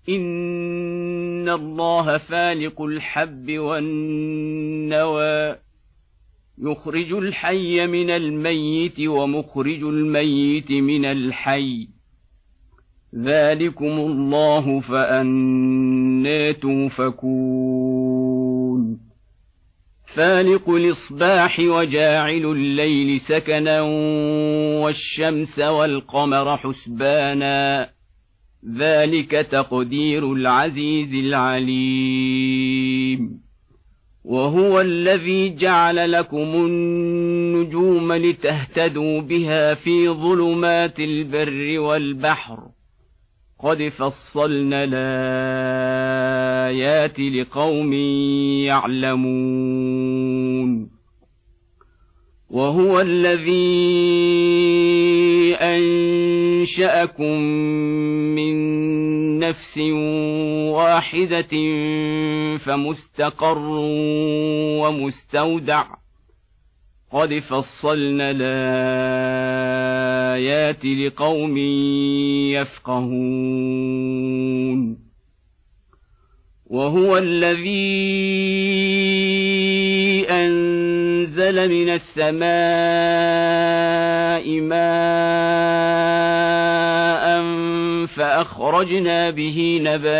إن الله فالق الحب والنوى يخرج الحي من الميت ومخرج الميت من الحي ذلكم الله فأنى توفكون فالق الإصباح وجاعل الليل سكنا والشمس والقمر حسبانا ذلك تقدير العزيز العليم وهو الذي جعل لكم النجوم لتهتدوا بها في ظلمات البر والبحر قد فصلنا الآيات لقوم يعلمون وهو الذي أنشأكم من نفس واحدة فمستقر ومستودع قد فصلنا الآيات لقوم يفقهون وهو الذي أنزل من السماء ماء فأخرجنا به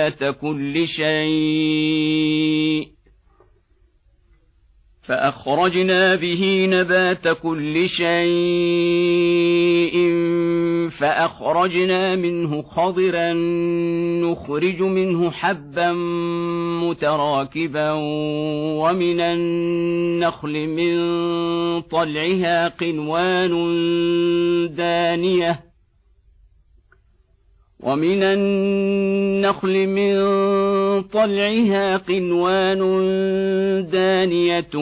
نبات كل شيء فأخرجنا منه خضرا نخرج منه حبا متراكبا ومن النخل من طلعها قنوان دانية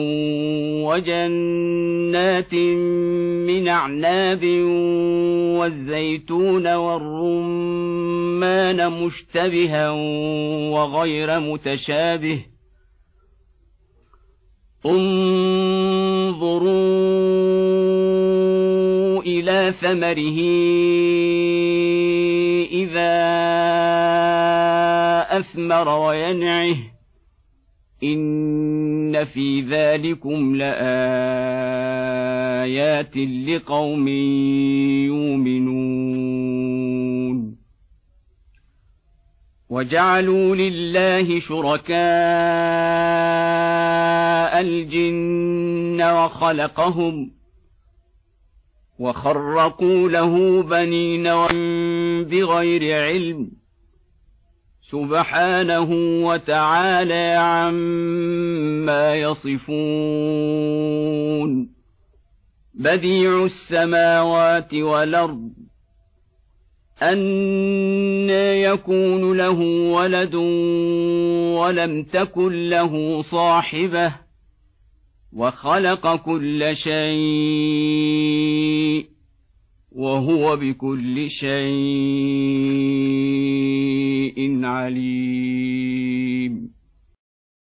وجنات من أعناب والزيتون والرمان مشتبها وغير متشابه انظروا إلى ثمره إذا أثمر وينعه إن في ذلكم لآيات لقوم يؤمنون وجعلوا لله شركاء الجن وخلقهم وخرقوا له بنين بغير علم سبحانه وتعالى عما يصفون بديع السماوات والأرض أنى يكون له ولد ولم تكن له صاحبة وخلق كل شيء وهو بكل شيء عليم